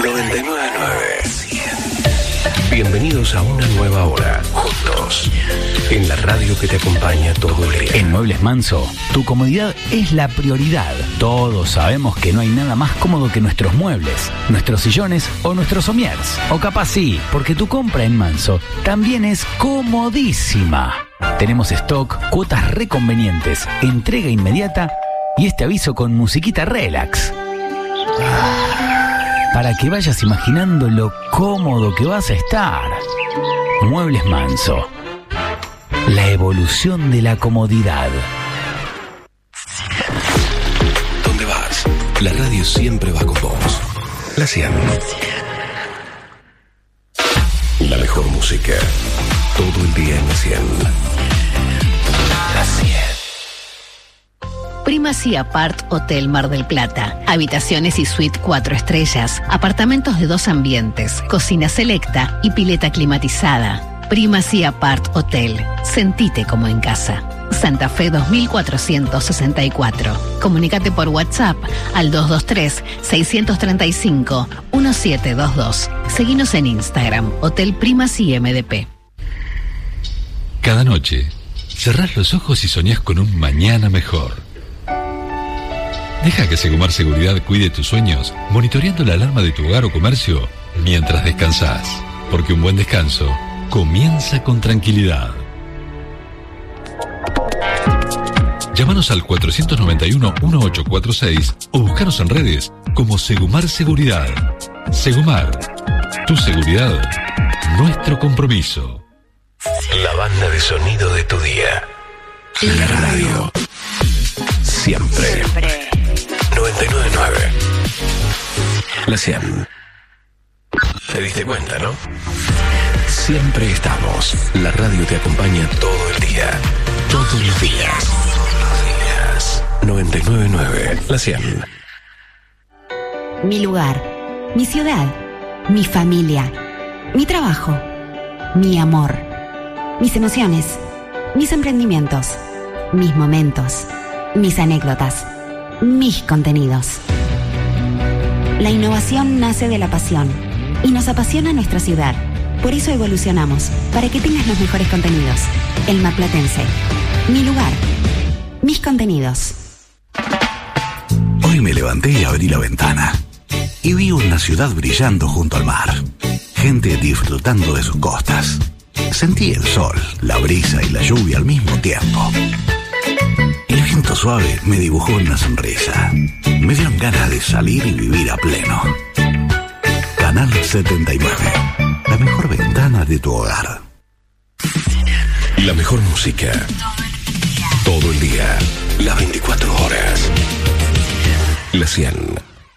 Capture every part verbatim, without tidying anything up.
noventa y nueve punto nueve. Bienvenidos a una nueva hora, juntos, en la radio que te acompaña todo el día. En Muebles Manso, tu comodidad es la prioridad. Todos sabemos que no hay nada más cómodo que nuestros muebles, nuestros sillones o nuestros somiers. O capaz sí, porque tu compra en Manso también es comodísima. Tenemos stock, cuotas reconvenientes, entrega inmediata y este aviso con musiquita relax. Para que vayas imaginando lo cómodo que vas a estar. Muebles Manso. La evolución de la comodidad. ¿Dónde vas? La radio siempre va con vos. La cien. La mejor música. Todo el día en la cien. La cien. Primacy Apart Hotel Mar del Plata. Habitaciones y suite cuatro estrellas. Apartamentos de dos ambientes. Cocina selecta y pileta climatizada. Primacy Apart Hotel. Sentite como en casa. Santa Fe dos mil cuatrocientos sesenta y cuatro. Comunícate por WhatsApp al dos dos tres, seis tres cinco, uno siete dos dos. Seguinos en Instagram, Hotel Primacy M D P. Cada noche, cerrás los ojos y soñás con un mañana mejor. Deja que Segumar Seguridad cuide tus sueños, monitoreando la alarma de tu hogar o comercio mientras descansás. Porque un buen descanso comienza con tranquilidad. Llámanos al cuatro nueve uno, uno ocho cuatro seis o búscanos en redes como Segumar Seguridad. Segumar, tu seguridad, nuestro compromiso. La banda de sonido de tu día. La radio. Siempre. Siempre. noventa y nueve punto nueve. La cien. ¿Te diste cuenta, no? Siempre estamos. La radio te acompaña todo el día. Todos los días. noventa y nueve punto nueve. La cien. Mi lugar. Mi ciudad. Mi familia. Mi trabajo. Mi amor. Mis emociones. Mis emprendimientos. Mis momentos. Mis anécdotas. Mis contenidos. La innovación nace de la pasión y nos apasiona nuestra ciudad. Por eso evolucionamos, para que tengas los mejores contenidos. El Marplatense. Mi lugar. Mis contenidos. Hoy me levanté y abrí la ventana y vi una ciudad brillando junto al mar. Gente disfrutando de sus costas. Sentí el sol, la brisa y la lluvia al mismo tiempo. El viento suave me dibujó una sonrisa. Me dieron ganas de salir y vivir a pleno. Canal setenta y nueve. La mejor ventana de tu hogar. La mejor música. Todo el día. Las veinticuatro horas. La cien.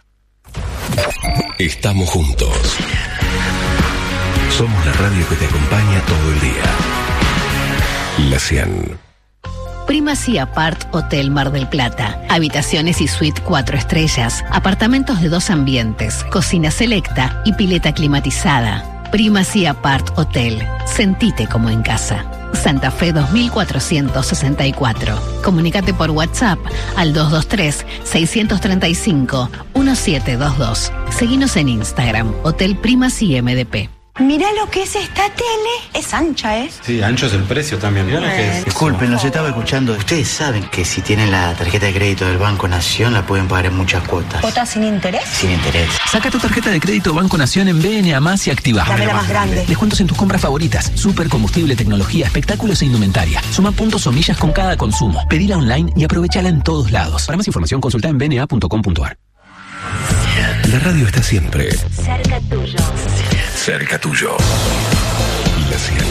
Estamos juntos. Somos la radio que te acompaña todo el día. La cien. Primacy Apart Hotel Mar del Plata. Habitaciones y suite cuatro estrellas. Apartamentos de dos ambientes. Cocina selecta y pileta climatizada. Primacy Apart Hotel. Sentite como en casa. Santa Fe dos mil cuatrocientos sesenta y cuatro. Comunícate por WhatsApp al dos dos tres, seis tres cinco, uno siete dos dos. Seguinos en Instagram, Hotel Primacy M D P. Mirá lo que es esta tele. Es ancha, ¿eh? Sí, ancho es el precio también. Mirá lo que es. Disculpen, los estaba escuchando. Ustedes saben que si tienen la tarjeta de crédito del Banco Nación la pueden pagar en muchas cuotas. ¿Cuotas sin interés? Sin interés. Saca tu tarjeta de crédito Banco Nación en B N A más y activa. Dame la más grande. Descuentos en tus compras favoritas. Super combustible, tecnología, espectáculos e indumentaria. Suma puntos o millas con cada consumo. Pedila online y aprovechala en todos lados. Para más información consulta en b n a punto com punto a r. La radio está siempre Cerca tuyo. cerca tuyo. La cien.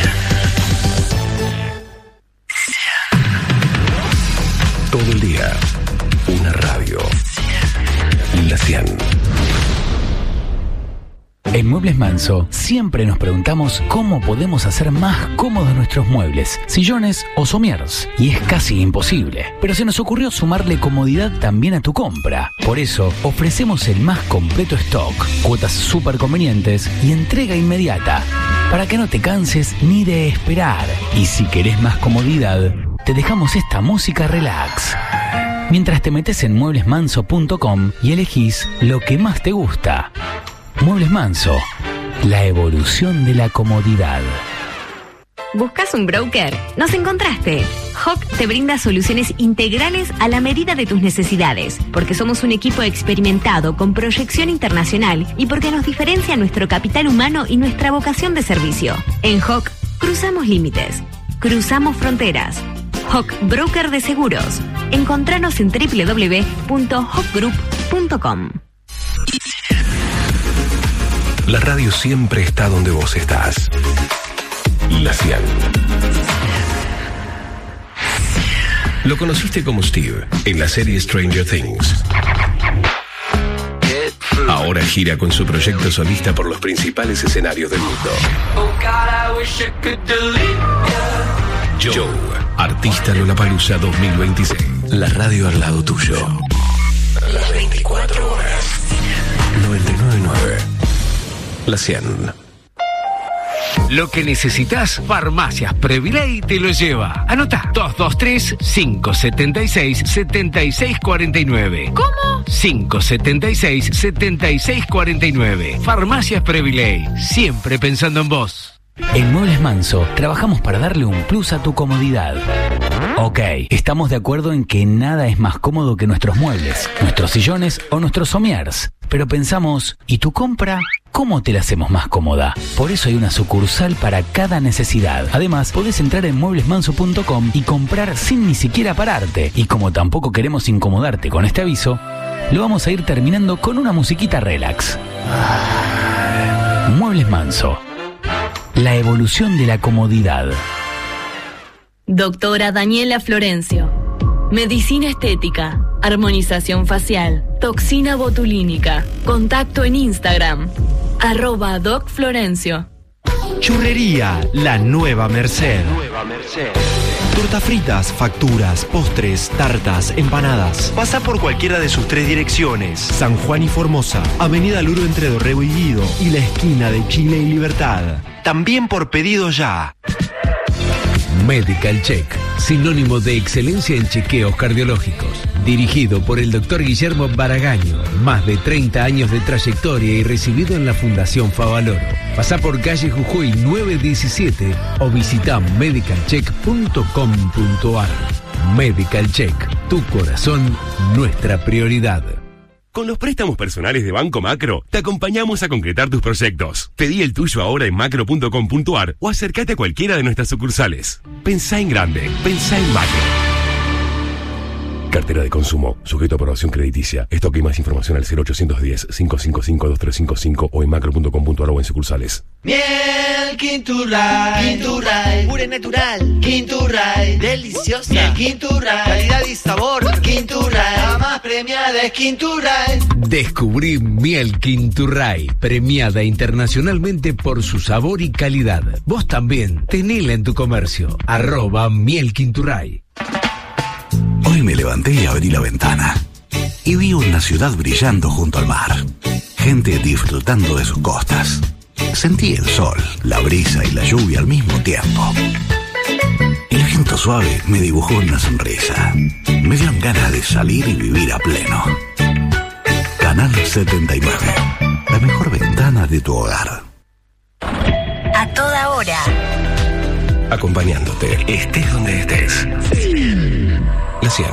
Todo el día. Una radio. La cien. En Muebles Manso siempre nos preguntamos cómo podemos hacer más cómodos nuestros muebles, sillones o somiers. Y es casi imposible. Pero se nos ocurrió sumarle comodidad también a tu compra. Por eso ofrecemos el más completo stock, cuotas súper convenientes y entrega inmediata. Para que no te canses ni de esperar. Y si querés más comodidad, te dejamos esta música relax. Mientras te metes en muebles manso punto com y elegís lo que más te gusta. Muebles Manso, la evolución de la comodidad. ¿Buscas un broker? ¡Nos encontraste! H O C te brinda soluciones integrales a la medida de tus necesidades, porque somos un equipo experimentado con proyección internacional y porque nos diferencia nuestro capital humano y nuestra vocación de servicio. En H O C cruzamos límites, cruzamos fronteras. H O C Broker de Seguros. Encontranos en doble u doble u doble u punto hoc group punto com. La radio siempre está donde vos estás. La cien. Lo conociste como Steve en la serie Stranger Things. Ahora gira con su proyecto solista por los principales escenarios del mundo. Joe, artista Lollapalooza dos mil veintiséis. La radio al lado tuyo. Las veinticuatro horas. noventa y nueve punto nueve. La cien. Lo que necesitas, Farmacias Previley te lo lleva. Anota: dos dos tres, cinco siete seis, siete seis cuatro nueve. ¿Cómo? cinco siete seis, siete seis cuatro nueve. Farmacias Previley, siempre pensando en vos. En Muebles Manso trabajamos para darle un plus a tu comodidad. Ok, estamos de acuerdo en que nada es más cómodo que nuestros muebles, nuestros sillones o nuestros somiers. Pero pensamos, ¿y tu compra? ¿Cómo te la hacemos más cómoda? Por eso hay una sucursal para cada necesidad. Además, podés entrar en muebles manso punto com y comprar sin ni siquiera pararte. Y como tampoco queremos incomodarte con este aviso, lo vamos a ir terminando con una musiquita relax. Muebles Manso. La evolución de la comodidad. Doctora Daniela Florencio. Medicina estética, armonización facial, toxina botulínica. Contacto en Instagram, arroba Doc Florencio. Churrería La Nueva Merced. Nueva Merced. Tortas fritas, facturas, postres, tartas, empanadas. Pasa por cualquiera de sus tres direcciones. San Juan y Formosa, Avenida Luro entre Dorrego y Guido y la esquina de Chile y Libertad. También por pedido ya. Medical Check, sinónimo de excelencia en chequeos cardiológicos. Dirigido por el doctor Guillermo Baragaño, más de treinta años de trayectoria y recibido en la Fundación Favaloro. Pasá por calle Jujuy nueve diecisiete o visita medical check punto com punto ar. Medical Check, tu corazón, nuestra prioridad. Con los préstamos personales de Banco Macro, te acompañamos a concretar tus proyectos. Pedí el tuyo ahora en macro punto com punto ar o acércate a cualquiera de nuestras sucursales. Pensá en grande, pensá en Macro. Cartera de consumo, sujeto a aprobación crediticia. Estoque y más información al cero ochocientos diez, cinco cinco cinco, dos tres cinco cinco o en macro punto com punto ar o en sucursales. Miel Quinturray, Quinturray, pura y natural, Quinturray, deliciosa, Miel Quinturray, calidad y sabor, Quinturray, la más premiada es Quinturray. Descubrí Miel Quinturray, premiada internacionalmente por su sabor y calidad. Vos también, tenela en tu comercio, arroba Miel Quinturray. Hoy me levanté y abrí la ventana y vi una ciudad brillando junto al mar. Gente disfrutando de sus costas. Sentí el sol, la brisa y la lluvia al mismo tiempo. El viento suave me dibujó una sonrisa. Me dieron ganas de salir y vivir a pleno. Canal setenta y nueve, la mejor ventana de tu hogar. A toda hora. Acompañándote, estés donde estés. La cien.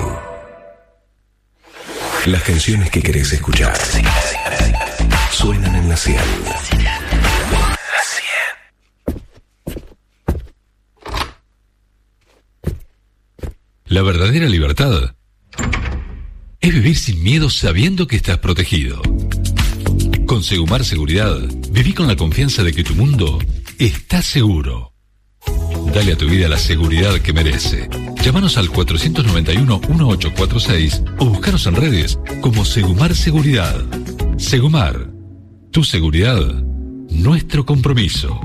Las canciones que querés escuchar suenan en la cien. La cien. La verdadera libertad es vivir sin miedo sabiendo que estás protegido. Con Segumar Seguridad, viví con la confianza de que tu mundo está seguro. Dale a tu vida la seguridad que merece. Llámanos al cuatro nueve uno, uno ocho cuatro seis o búscanos en redes como Segumar Seguridad. Segumar, tu seguridad, nuestro compromiso.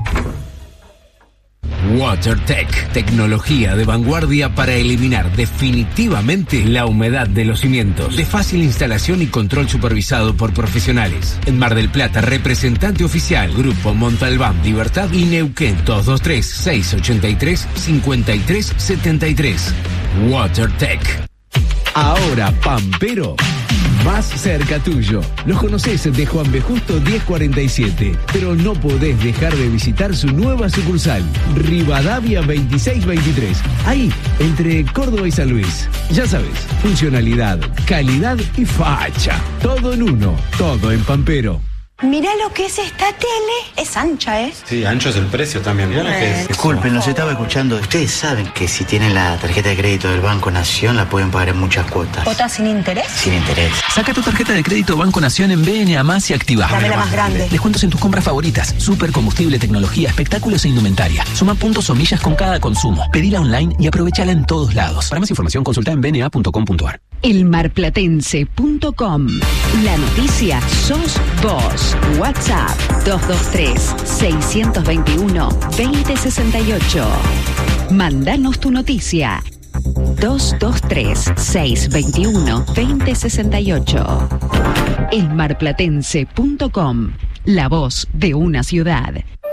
WaterTech, tecnología de vanguardia para eliminar definitivamente la humedad de los cimientos. De fácil instalación y control supervisado por profesionales. En Mar del Plata, representante oficial, Grupo Montalbán, Libertad y Neuquén. Dos dos tres, seis ocho tres, cinco tres siete tres. WaterTech. Ahora Pampero Más cerca tuyo. Los conocés de Juan B. Justo diez cuarenta y siete, pero no podés dejar de visitar su nueva sucursal, Rivadavia veintiséis veintitrés. Ahí, entre Córdoba y San Luis. Ya sabes, funcionalidad, calidad y facha. Todo en uno, todo en Pampero. Mirá lo que es esta tele. Es ancha, ¿eh? Sí, ancho es el precio también. Mirá lo que es. Disculpen, los estaba escuchando. Ustedes saben que si tienen la tarjeta de crédito del Banco Nación la pueden pagar en muchas cuotas. ¿Cuotas sin interés? Sin interés. Saca tu tarjeta de crédito Banco Nación en B N A más y activa. Dame la más grande. Descuentos en tus compras favoritas. Super combustible, tecnología, espectáculos e indumentaria. Suma puntos o millas con cada consumo. Pedila online y aprovechala en todos lados. Para más información consulta en b n a punto com punto a r. elmarplatense punto com. La noticia sos vos. WhatsApp dos dos tres, seis dos uno, dos cero seis ocho. Mándanos tu noticia. dos dos tres, seis dos uno, dos cero seis ocho. elmarplatense punto com. La voz de una ciudad.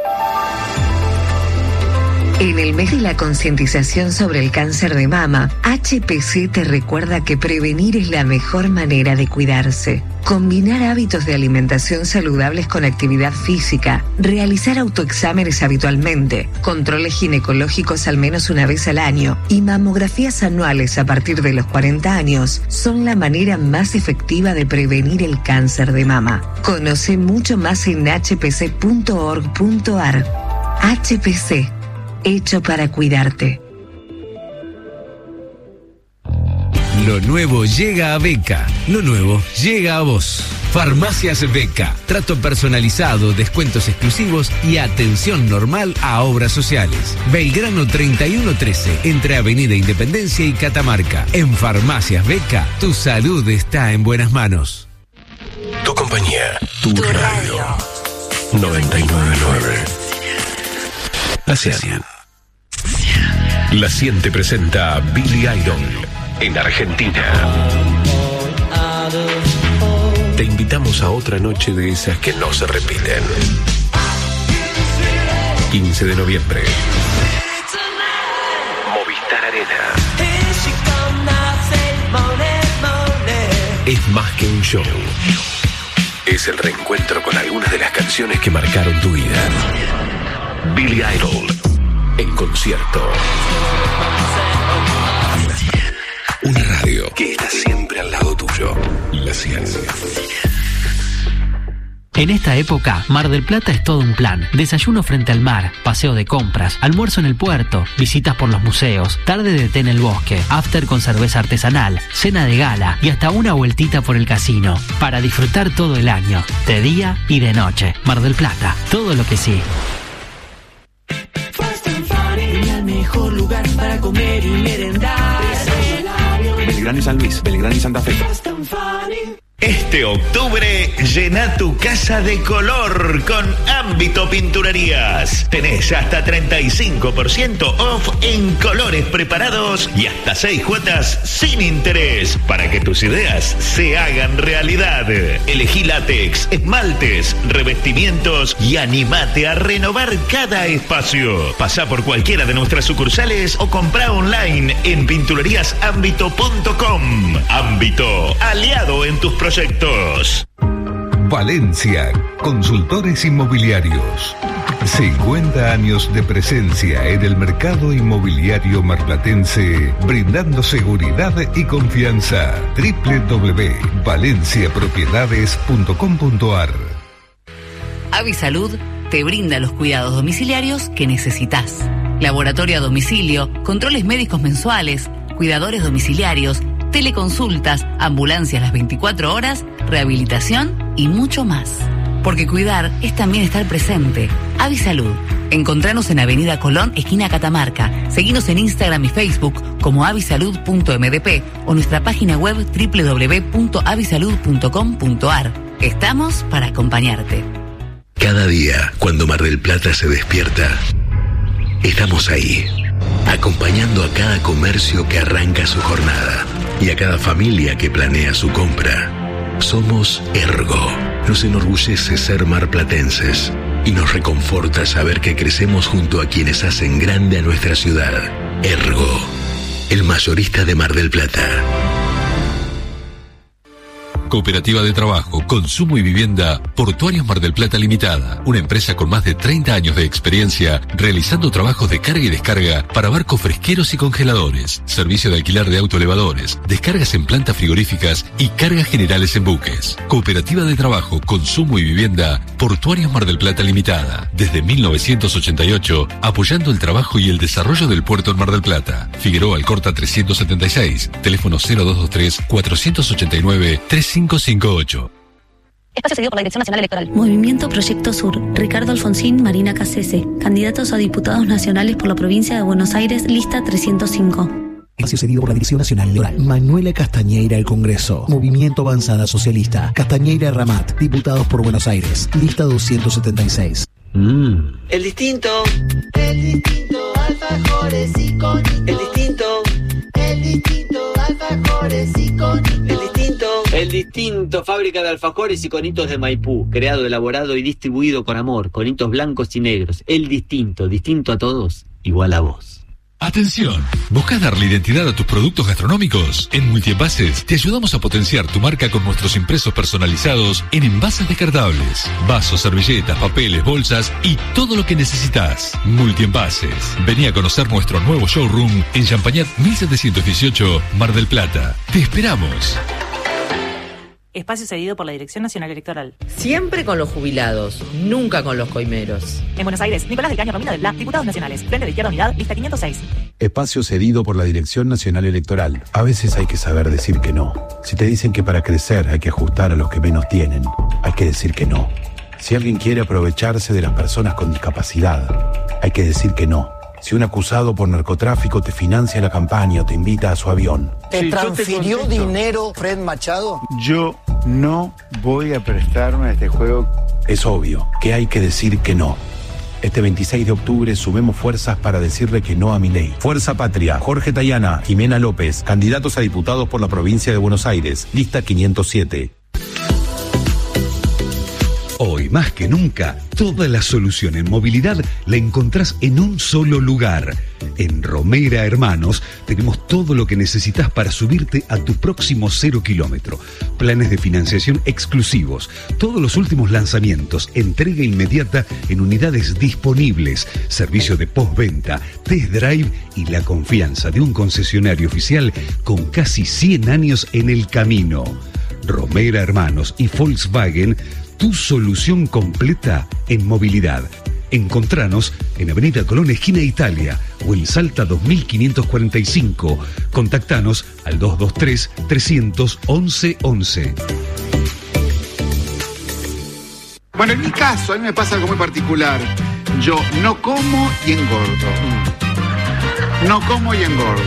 En el mes de la concientización sobre el cáncer de mama, H P C te recuerda que prevenir es la mejor manera de cuidarse. Combinar hábitos de alimentación saludables con actividad física, realizar autoexámenes habitualmente, controles ginecológicos al menos una vez al año y mamografías anuales a partir de los cuarenta años son la manera más efectiva de prevenir el cáncer de mama. Conoce mucho más en h p c punto org punto a r. H P C. Hecho para cuidarte. Lo nuevo llega a Beca. Lo nuevo llega a vos. Farmacias Beca. Trato personalizado, descuentos exclusivos y atención normal a obras sociales. Belgrano treinta y uno trece, entre Avenida Independencia y Catamarca. En Farmacias Beca, tu salud está en buenas manos. Tu compañía, tu, tu radio. radio. noventa y nueve punto nueve. La cien. La cien te presenta Billy Idol en Argentina. Te invitamos a otra noche de esas que no se repiten. quince de noviembre. Movistar Arena. Es más que un show. Es el reencuentro con algunas de las canciones que marcaron tu vida. Billy Idol en concierto. Una radio que está siempre al lado tuyo. La ciencia. En esta época, Mar del Plata es todo un plan. Desayuno frente al mar, paseo de compras, almuerzo en el puerto, visitas por los museos, tarde de té en el bosque, after con cerveza artesanal, cena de gala y hasta una vueltita por el casino. Para disfrutar todo el año, de día y de noche. Mar del Plata, todo lo que sí. El mejor lugar para comer y merendar. Belgrano y San Luis, Belgrano y Santa Fe. Este octubre, llena tu casa de color con Ámbito Pinturerías. Tenés hasta treinta y cinco por ciento off en colores preparados y hasta seis cuotas sin interés para que tus ideas se hagan realidad. Elegí látex, esmaltes, revestimientos y animate a renovar cada espacio. Pasá por cualquiera de nuestras sucursales o comprá online en pinturerías ámbito punto com. Ámbito, aliado en tus proyectos. Valencia, consultores inmobiliarios. cincuenta años de presencia en el mercado inmobiliario marplatense, brindando seguridad y confianza. doble u doble u doble u punto valencia propiedades punto com punto a r. Avisalud te brinda los cuidados domiciliarios que necesitas. Laboratorio a domicilio, controles médicos mensuales, cuidadores domiciliarios, teleconsultas, ambulancias las veinticuatro horas, rehabilitación y mucho más. Porque cuidar es también estar presente. Avisalud. Encontranos en Avenida Colón, esquina Catamarca. Seguinos en Instagram y Facebook como avisalud punto m d p o nuestra página web doble u doble u doble u punto avisalud punto com punto a r. Estamos para acompañarte. Cada día, cuando Mar del Plata se despierta, estamos ahí, acompañando a cada comercio que arranca su jornada y a cada familia que planea su compra. Somos Ergo. Nos enorgullece ser marplatenses y nos reconforta saber que crecemos junto a quienes hacen grande a nuestra ciudad. Ergo, el mayorista de Mar del Plata. Cooperativa de Trabajo, Consumo y Vivienda, Portuarios Mar del Plata Limitada. Una empresa con más de treinta años de experiencia realizando trabajos de carga y descarga para barcos fresqueros y congeladores. Servicio de alquiler de autoelevadores, descargas en plantas frigoríficas y cargas generales en buques. Cooperativa de Trabajo, Consumo y Vivienda, Portuarios Mar del Plata Limitada. Desde mil novecientos ochenta y ocho, apoyando el trabajo y el desarrollo del puerto en Mar del Plata. Figueroa Alcorta trescientos setenta y seis, teléfono cero dos dos tres, cuatro ocho nueve, tres cinco cinco ocho. Espacio cedido por la Dirección Nacional Electoral. Movimiento Proyecto Sur. Ricardo Alfonsín, Marina Cassese. Candidatos a diputados nacionales por la provincia de Buenos Aires, lista trescientos cinco. Espacio cedido por la Dirección Nacional Electoral. Manuela Castañeira, el Congreso. Movimiento Avanzada Socialista. Castañeira Ramat. Diputados por Buenos Aires. Lista doscientos setenta y seis. Mm. El distinto. El distinto, alfajores y conitos. El distinto. El distinto, alfajores y conitos. El distinto. El distinto, fábrica de alfajores y conitos de Maipú. Creado, elaborado y distribuido con amor. Conitos blancos y negros. El distinto, distinto a todos, igual a vos. Atención, ¿buscas darle identidad a tus productos gastronómicos? En Multienvases te ayudamos a potenciar tu marca con nuestros impresos personalizados en envases descartables, vasos, servilletas, papeles, bolsas y todo lo que necesitas. Multienvases. Vení a conocer nuestro nuevo showroom en Champañat mil setecientos dieciocho, Mar del Plata. Te esperamos. Espacio cedido por la Dirección Nacional Electoral. Siempre con los jubilados, nunca con los coimeros. En Buenos Aires, Nicolás del Caño Romino del Bla, Diputados Nacionales. Frente de Izquierda Unidad, lista quinientos seis. Espacio cedido por la Dirección Nacional Electoral. A veces hay que saber decir que no. Si te dicen que para crecer hay que ajustar a los que menos tienen, hay que decir que no. Si alguien quiere aprovecharse de las personas con discapacidad, hay que decir que no. Si un acusado por narcotráfico te financia la campaña o te invita a su avión. ¿Te sí, transfirió te dinero Fred Machado? Yo no voy a prestarme a este juego. Es obvio que hay que decir que no. Este veintiséis de octubre sumemos fuerzas para decirle que no a Milei. Fuerza Patria, Jorge Tayana, Jimena López, candidatos a diputados por la provincia de Buenos Aires, lista quinientos siete. Hoy más que nunca, toda la solución en movilidad la encontrás en un solo lugar. En Romera Hermanos tenemos todo lo que necesitas para subirte a tu próximo cero kilómetro. Planes de financiación exclusivos, todos los últimos lanzamientos, entrega inmediata en unidades disponibles, servicio de postventa, test drive y la confianza de un concesionario oficial con casi cien años en el camino. Romera Hermanos y Volkswagen, tu solución completa en movilidad. Encontranos en Avenida Colón, esquina Italia, o en Salta dos mil quinientos cuarenta y cinco. Contactanos al dos dos tres, tres once, once. Bueno, en mi caso, a mí me pasa algo muy particular. Yo no como y engordo. No como y engordo.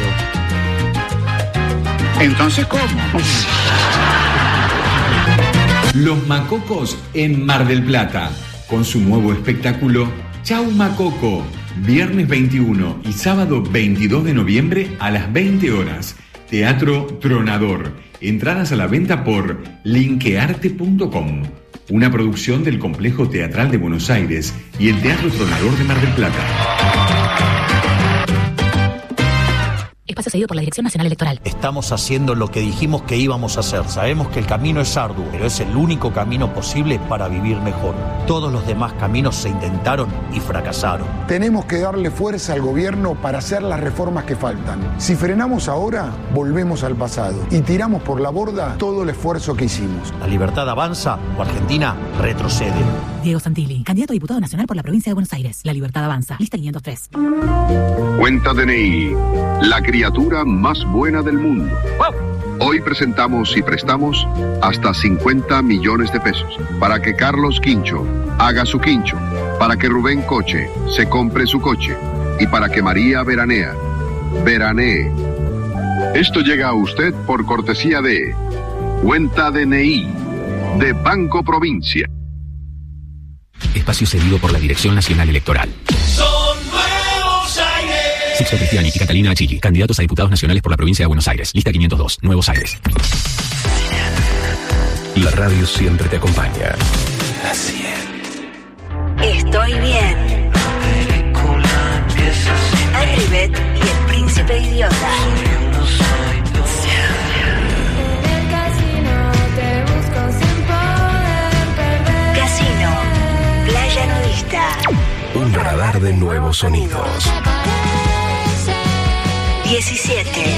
Entonces, ¿cómo? Los Macocos en Mar del Plata, con su nuevo espectáculo Chau Macoco, viernes veintiuno y sábado veintidós de noviembre a las veinte horas. Teatro Tronador. Entradas a la venta por linkearte punto com, una producción del Complejo Teatral de Buenos Aires y el Teatro Tronador de Mar del Plata. Espacio cedido por la Dirección Nacional Electoral. Estamos haciendo lo que dijimos que íbamos a hacer. Sabemos que el camino es arduo, pero es el único camino posible para vivir mejor. Todos los demás caminos se intentaron y fracasaron. Tenemos que darle fuerza al gobierno para hacer las reformas que faltan. Si frenamos ahora, volvemos al pasado y tiramos por la borda todo el esfuerzo que hicimos. La libertad avanza o Argentina retrocede. Diego Santilli, candidato a diputado nacional por la provincia de Buenos Aires. La libertad avanza. Lista quinientos tres. Cuenta D N I, la criatura más buena del mundo. Hoy presentamos y prestamos hasta cincuenta millones de pesos para que Carlos Quincho haga su quincho, para que Rubén Coche se compre su coche y para que María Veranea veranee. Esto llega a usted por cortesía de Cuenta D N I de Banco Provincia. Espacio cedido por la Dirección Nacional Electoral. Son Nuevos Aires. Sixto Cristiani y Catalina Achilli, candidatos a diputados nacionales por la provincia de Buenos Aires. Lista quinientos dos, Nuevos Aires. La radio siempre te acompaña. La cien. Estoy bien. Arribet y el príncipe idiota. En el casino te lista. Un radar de nuevos sonidos. diecisiete.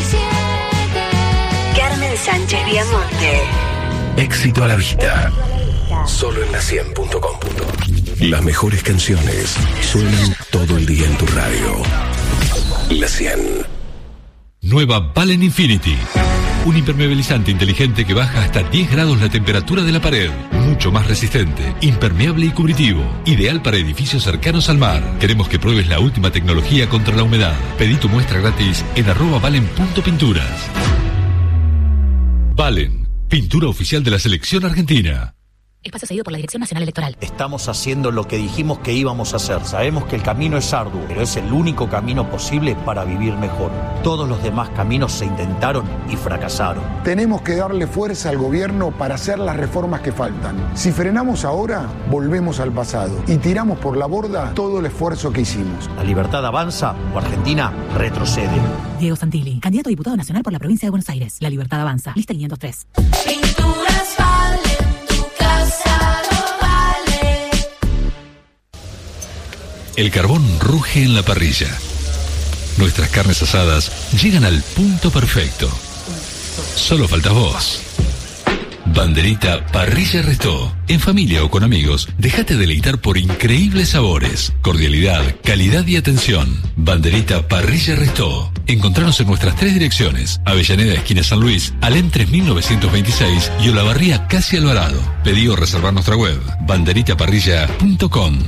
Carmen Sánchez Viamonte. Éxito a la vista. Solo en la cien punto com. Las mejores canciones suenan todo el día en tu radio. La cien. Nueva Valen Infinity. Un impermeabilizante inteligente que baja hasta diez grados la temperatura de la pared. Mucho más resistente, impermeable y cubritivo. Ideal para edificios cercanos al mar. Queremos que pruebes la última tecnología contra la humedad. Pedí tu muestra gratis en arroba valen.pinturas. Valen, pintura oficial de la selección argentina. Espacio cedido por la Dirección Nacional Electoral. Estamos haciendo lo que dijimos que íbamos a hacer. Sabemos que el camino es arduo, pero es el único camino posible para vivir mejor. Todos los demás caminos se intentaron y fracasaron. Tenemos que darle fuerza al gobierno para hacer las reformas que faltan. Si frenamos ahora, volvemos al pasado y tiramos por la borda todo el esfuerzo que hicimos. La libertad avanza o Argentina retrocede. Diego Santilli, candidato a diputado nacional por la provincia de Buenos Aires. La libertad avanza. Lista quinientos tres. Pinturas Valen, tu casa lo vale. El carbón ruge en la parrilla. Nuestras carnes asadas llegan al punto perfecto. Solo faltas vos. Banderita Parrilla Restó. En familia o con amigos, déjate deleitar por increíbles sabores, cordialidad, calidad y atención. Banderita Parrilla Restó. Encontranos en nuestras tres direcciones: Avellaneda, esquina San Luis, Alem tres mil novecientos veintiséis y Olavarría, casi Alvarado. Pedí o reservar nuestra web, banderita parrilla punto com.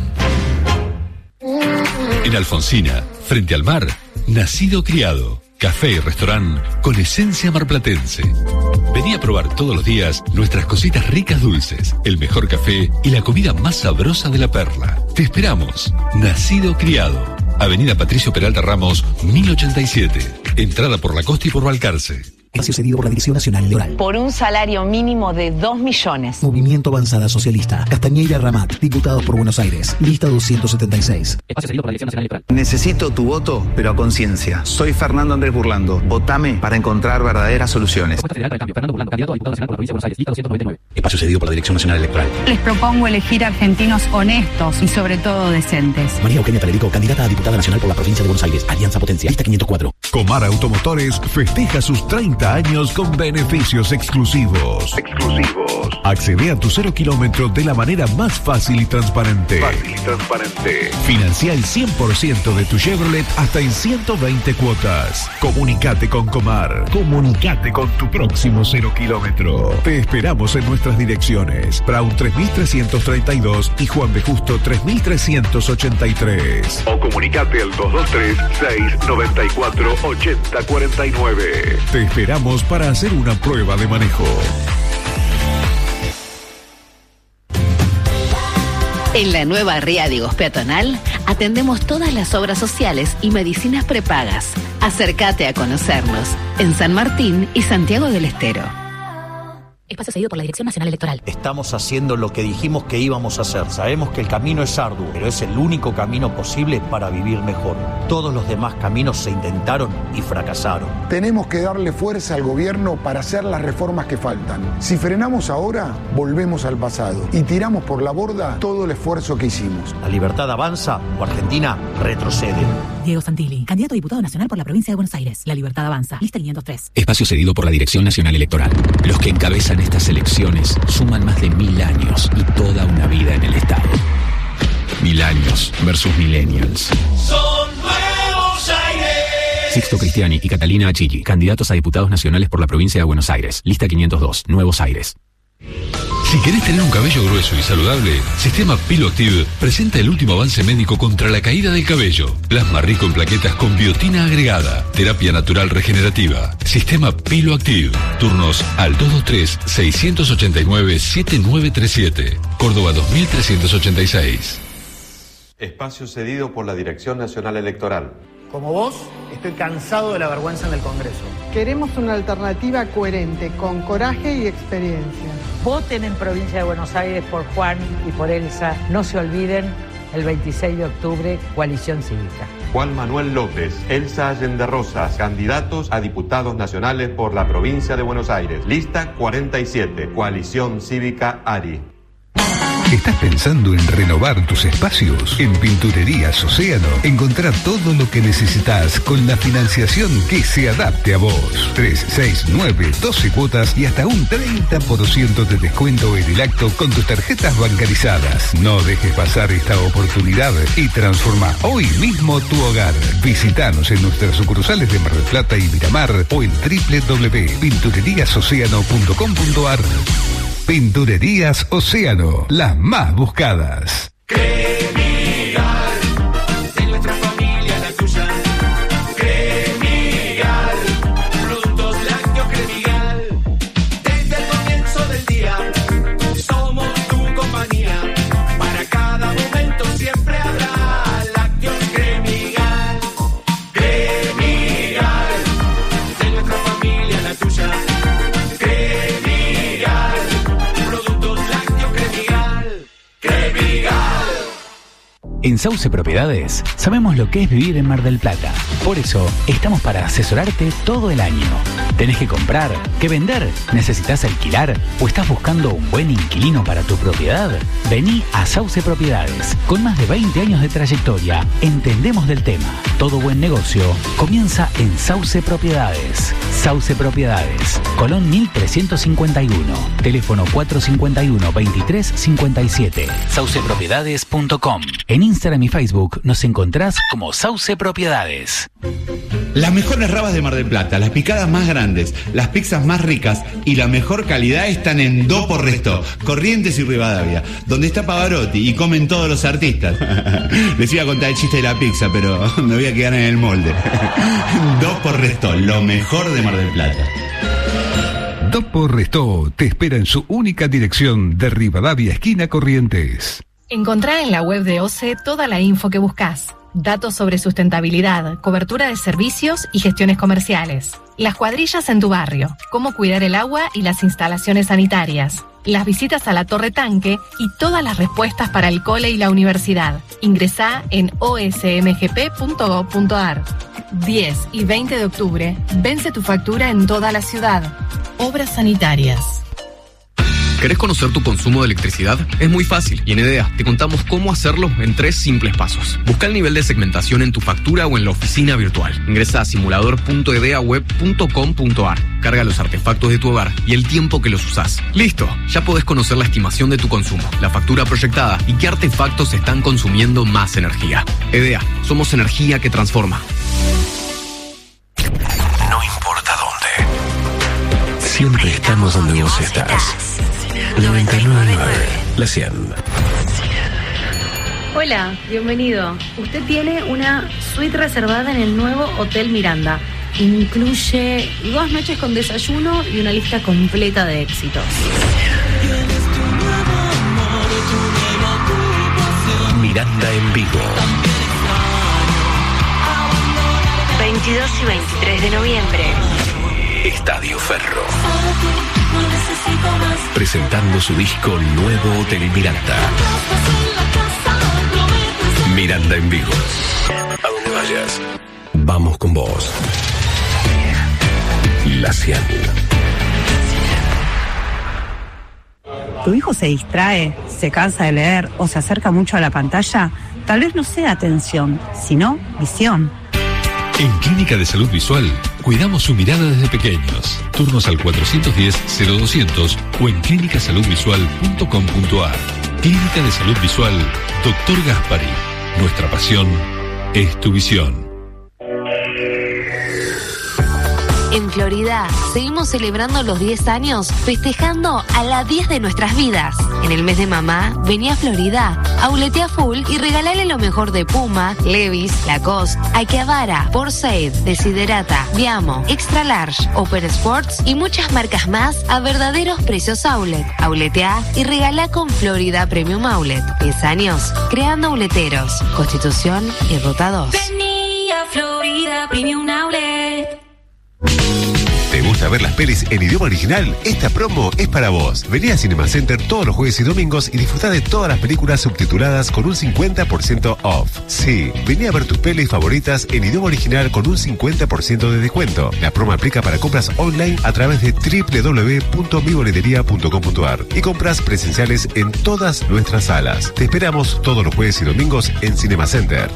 En Alfonsina, frente al mar, nacido criado. Café y restaurante con esencia marplatense. Vení a probar todos los días nuestras cositas ricas dulces, el mejor café y la comida más sabrosa de la perla. Te esperamos. Nacido criado. Avenida Patricio Peralta Ramos, mil ochenta y siete. Entrada por la Costa y por Balcarce. Espacio cedido por la Dirección Nacional Electoral. Por un salario mínimo de dos millones. Movimiento Avanzada Socialista. Castañeira Ramat. Diputados por Buenos Aires. Lista doscientos setenta y seis. Espacio cedido por la Dirección Nacional Electoral. Necesito tu voto, pero a conciencia. Soy Fernando Andrés Burlando. Votame para encontrar verdaderas soluciones. Federal para el cambio. Fernando Burlando, candidato a diputado nacional por la provincia de Buenos Aires. Lista doscientos noventa y nueve. Espacio cedido por la Dirección Nacional Electoral. Les propongo elegir argentinos honestos y sobre todo decentes. María Eugenia Talerico, candidata a diputada nacional por la provincia de Buenos Aires. Alianza Potencia. Lista quinientos cuatro. Comar Automotores festeja sus treinta años con beneficios exclusivos. Exclusivos. Accede a tu cero kilómetro de la manera más fácil y transparente. Fácil y transparente. Financia el cien por ciento de tu Chevrolet hasta en ciento veinte cuotas. Comunicate con Comar. Comunicate con tu próximo cero kilómetro. Te esperamos en nuestras direcciones. Brown tres mil trescientos treinta y dos y Juan B. Justo tres mil trescientos ochenta y tres. O comunicate al dos dos tres, seis nueve cuatro, ocho cero cuatro nueve. Te esperamos para hacer una prueba de manejo. En la nueva Riadigos Peatonal atendemos todas las obras sociales y medicinas prepagas. Acércate a conocernos en San Martín y Santiago del Estero. Espacio cedido por la Dirección Nacional Electoral. Estamos haciendo lo que dijimos que íbamos a hacer. Sabemos que el camino es arduo, pero es el único camino posible para vivir mejor. Todos los demás caminos se intentaron y fracasaron. Tenemos que darle fuerza al gobierno para hacer las reformas que faltan. Si frenamos ahora, volvemos al pasado y tiramos por la borda todo el esfuerzo que hicimos. La libertad avanza o Argentina retrocede. Diego Santilli, candidato a diputado nacional por la provincia de Buenos Aires. La libertad avanza. Lista quinientos tres. Espacio cedido por la Dirección Nacional Electoral. Los que encabezan estas elecciones suman más de mil años y toda una vida en el Estado. Mil años versus millennials. Son Nuevos Aires. Sixto Cristiani y Catalina Achilli, candidatos a diputados nacionales por la provincia de Buenos Aires. Lista quinientos dos, Nuevos Aires. Si querés tener un cabello grueso y saludable, Sistema Piloactive presenta el último avance médico contra la caída del cabello. Plasma rico en plaquetas con biotina agregada. Terapia natural regenerativa. Sistema Piloactive. Turnos al dos dos tres, seis ocho nueve, siete nueve tres siete. Córdoba dos mil trescientos ochenta y seis. Espacio cedido por la Dirección Nacional Electoral. Como vos, estoy cansado de la vergüenza en el Congreso. Queremos una alternativa coherente, con coraje y experiencia. Voten en Provincia de Buenos Aires por Juan y por Elsa. No se olviden, el veintiséis de octubre, Coalición Cívica. Juan Manuel López, Elsa Allende Rosas, candidatos a diputados nacionales por la Provincia de Buenos Aires. Lista cuarenta y siete, Coalición Cívica ARI. ¿Estás pensando en renovar tus espacios? En Pinturerías Océano encontrá todo lo que necesitas con la financiación que se adapte a vos. tres, seis, nueve, doce cuotas y hasta un treinta por ciento de descuento en el acto con tus tarjetas bancarizadas. No dejes pasar esta oportunidad y transforma hoy mismo tu hogar. Visítanos en nuestras sucursales de Mar del Plata y Miramar o en doble u doble u doble u punto pinturerías océano punto com punto a r. Pinturerías Océano, las más buscadas. Cremigal, de nuestra familia la tuya. Cremigal, productos lácteos Cremigal. Desde el comienzo del día, somos tu compañía. Para cada momento siempre habrá lácteos Cremigal. Cremigal, de nuestra familia la tuya. En Sauce Propiedades sabemos lo que es vivir en Mar del Plata. Por eso estamos para asesorarte todo el año. ¿Tenés que comprar? ¿Que vender? ¿Necesitas alquilar? ¿O estás buscando un buen inquilino para tu propiedad? Vení a Sauce Propiedades. Con más de veinte años de trayectoria, entendemos del tema. Todo buen negocio comienza en Sauce Propiedades. Sauce Propiedades. Colón mil trescientos cincuenta y uno. Teléfono cuatro cinco uno, veintitrés cincuenta y siete. sauce propiedades punto com. En Instagram y Facebook nos encontrás como Sauce Propiedades. Las mejores rabas de Mar del Plata, las picadas más grandes, las pizzas más ricas y la mejor calidad están en Do por Resto, Corrientes y Rivadavia, donde está Pavarotti y comen todos los artistas. Les iba a contar el chiste de la pizza, pero me voy a quedar en el molde. Do por Resto, lo mejor de Mar del Plata. Do por Resto te espera en su única dirección de Rivadavia, esquina Corrientes. Encontrá en la web de O C E toda la info que buscas. Datos sobre sustentabilidad, cobertura de servicios y gestiones comerciales. Las cuadrillas en tu barrio, cómo cuidar el agua y las instalaciones sanitarias. Las visitas a la Torre Tanque y todas las respuestas para el cole y la universidad. Ingresá en o s m g p punto gov punto a r. diez y veinte de octubre, vence tu factura en toda la ciudad. Obras sanitarias. ¿Querés conocer tu consumo de electricidad? Es muy fácil y en EDEA te contamos cómo hacerlo en tres simples pasos. Busca el nivel de segmentación en tu factura o en la oficina virtual. Ingresa a simulador punto edeaweb punto com punto a r. Carga los artefactos de tu hogar y el tiempo que los usás. ¡Listo! Ya podés conocer la estimación de tu consumo, la factura proyectada y qué artefactos están consumiendo más energía. EDEA, somos energía que transforma. No importa dónde. Siempre estamos donde vos estás. noventa y nueve punto nueve, La cien. Hola, bienvenido. Usted tiene una suite reservada en el nuevo Hotel Miranda. Incluye dos noches con desayuno y una lista completa de éxitos. Miranda en vivo. veintidós y veintitrés de noviembre. Estadio Ferro. Presentando su disco Nuevo Hotel Miranda. Miranda en vivo. A donde vayas, vamos con vos. La cien. ¿Tu hijo se distrae, se cansa de leer o se acerca mucho a la pantalla? Tal vez no sea atención, sino visión. En Clínica de Salud Visual, cuidamos su mirada desde pequeños. Turnos al cuatrocientos diez, cero doscientos o en clínica salud visual punto com punto a r. Clínica de Salud Visual, doctor Gaspari. Nuestra pasión es tu visión. En Florida, seguimos celebrando los diez años, festejando a la diez de nuestras vidas. En el mes de mamá, vení a Florida, auletea full y regalale lo mejor de Puma, Levi's, Lacoste, Akihabara, Port-Said, Desiderata, Viamo, Extra Large, Open Sports y muchas marcas más a verdaderos precios outlet. Auletea y regala con Florida Premium Outlet. diez años, creando auleteros. Constitución y Ruta dos. Vení a Florida Premium Outlet. ¿Te gusta gusta ver las pelis en idioma original, esta promo es para vos. Vení a Cinema Center todos los jueves y domingos y disfrutá de todas las películas subtituladas con un cincuenta por ciento off. Sí, vení a ver tus pelis favoritas en idioma original con un cincuenta por ciento de descuento. La promo aplica para compras online a través de doble u doble u doble u punto mi boletería punto com punto a r y compras presenciales en todas nuestras salas. Te esperamos todos los jueves y domingos en Cinema Center.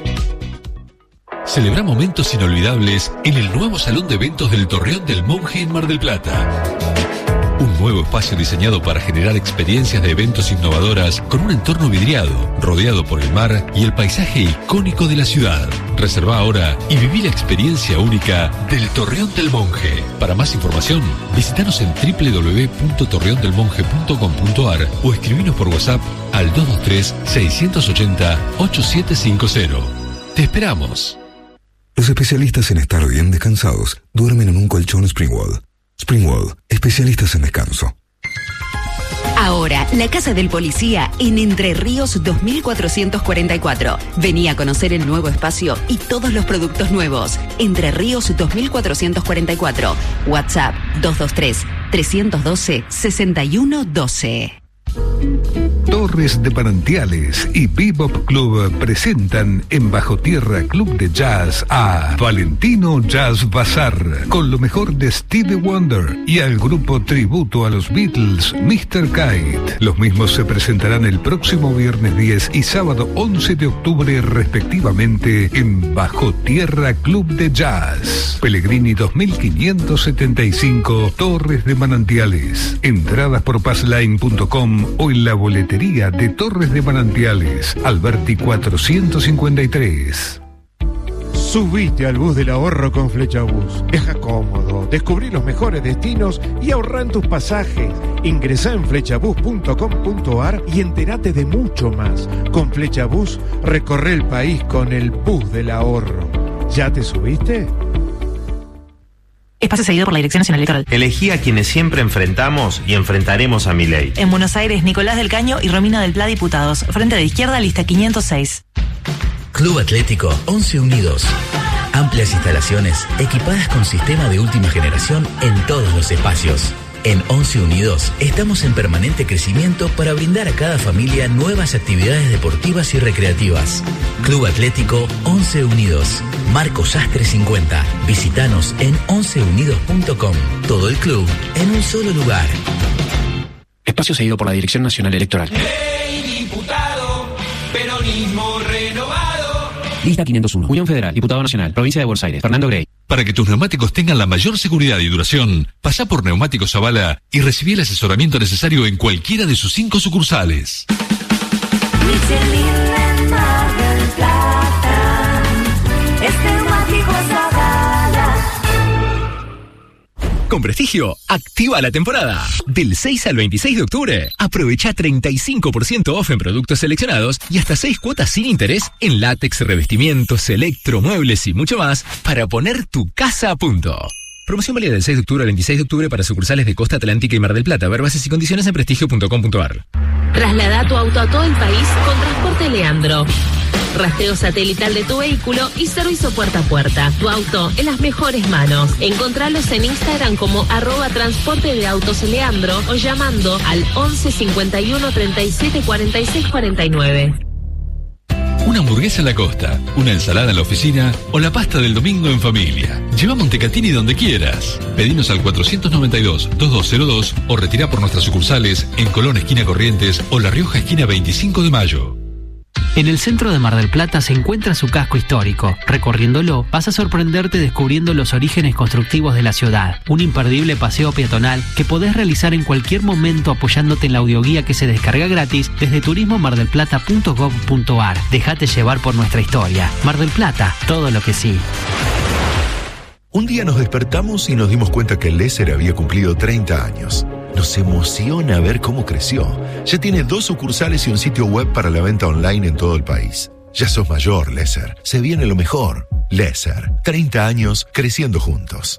Celebra momentos inolvidables en el nuevo Salón de Eventos del Torreón del Monje en Mar del Plata. Un nuevo espacio diseñado para generar experiencias de eventos innovadoras con un entorno vidriado, rodeado por el mar y el paisaje icónico de la ciudad. Reserva ahora y viví la experiencia única del Torreón del Monje. Para más información, visítanos en doble u doble u doble u punto torreón del monje punto com punto a r o escribinos por WhatsApp al dos dos tres, seis ocho cero, ocho siete cinco cero. Te esperamos. Los especialistas en estar bien descansados duermen en un colchón Springwall. Springwall, especialistas en descanso. Ahora, la Casa del Policía en Entre Ríos dos mil cuatrocientos cuarenta y cuatro. Vení a conocer el nuevo espacio y todos los productos nuevos. Entre Ríos dos mil cuatrocientos cuarenta y cuatro. WhatsApp dos dos tres, tres uno dos, seis uno uno dos. Torres de Manantiales y Bebop Club presentan en Bajo Tierra Club de Jazz a Valentino Jazz Bazaar, con lo mejor de Stevie Wonder y al grupo tributo a los Beatles, mister Kite. Los mismos se presentarán el próximo viernes diez y sábado once de octubre respectivamente en Bajo Tierra Club de Jazz. Pellegrini dos mil quinientos setenta y cinco, Torres de Manantiales. Entradas por passline punto com o en la boletería de Torres de Manantiales, Alberti cuatrocientos cincuenta y tres. Subite al bus del ahorro con Flechabús. Viaja cómodo, descubrí los mejores destinos y ahorra en tus pasajes. Ingresá en flechabús punto com punto a r y entérate de mucho más. Con Flechabús recorre el país con el bus del ahorro. ¿Ya te subiste? Espacio seguido por la Dirección Nacional Electoral. Elegí a quienes siempre enfrentamos y enfrentaremos a Milei. En Buenos Aires, Nicolás del Caño y Romina del Pla, diputados. Frente de Izquierda, lista quinientos seis. Club Atlético once Unidos. Amplias instalaciones equipadas con sistema de última generación en todos los espacios. En once Unidos estamos en permanente crecimiento para brindar a cada familia nuevas actividades deportivas y recreativas. Club Atlético once Unidos. Marco Sastre cincuenta. Visítanos en once unidos punto com. Todo el club en un solo lugar. Espacio seguido por la Dirección Nacional Electoral. Ley diputado, peronismo renovado. Lista quinientos uno. Unión Federal, Diputado Nacional, Provincia de Buenos Aires, Fernando Grey. Para que tus neumáticos tengan la mayor seguridad y duración, pasá por Neumáticos Zavala y recibí el asesoramiento necesario en cualquiera de sus cinco sucursales. Michelin en Mar del Plata, es Neumáticos Zavala. Con Prestigio, activa la temporada. Del seis al veintiséis de octubre, aprovecha treinta y cinco por ciento off en productos seleccionados y hasta seis cuotas sin interés en látex, revestimientos, electromuebles y mucho más para poner tu casa a punto. Promoción válida del seis de octubre al veintiséis de octubre para sucursales de Costa Atlántica y Mar del Plata. Ver bases y condiciones en prestigio punto com punto a r. Traslada tu auto a todo el país con Transporte Leandro. Rastreo satelital de tu vehículo y servicio puerta a puerta. Tu auto en las mejores manos. Encontralos en Instagram como arroba transporte de autos Leandro o llamando al once cincuenta y uno treinta y siete cuarenta y seis cuarenta y nueve. Una hamburguesa en la costa, una ensalada en la oficina o la pasta del domingo en familia. Lleva Montecatini donde quieras. Pedinos al cuatrocientos noventa y dos, veintidós cero dos o retirá por nuestras sucursales en Colón esquina Corrientes o La Rioja esquina veinticinco de mayo. En el centro de Mar del Plata se encuentra su casco histórico. Recorriéndolo, vas a sorprenderte descubriendo los orígenes constructivos de la ciudad. Un imperdible paseo peatonal que podés realizar en cualquier momento apoyándote en la audioguía que se descarga gratis desde turismo mar del plata punto gov punto a r. Dejate llevar por nuestra historia. Mar del Plata, todo lo que sí. Un día nos despertamos y nos dimos cuenta que Lesser había cumplido treinta años. Nos emociona ver cómo creció. Ya tiene dos sucursales y un sitio web para la venta online en todo el país. Ya sos mayor, Lesser. Se viene lo mejor. Lesser. treinta años creciendo juntos.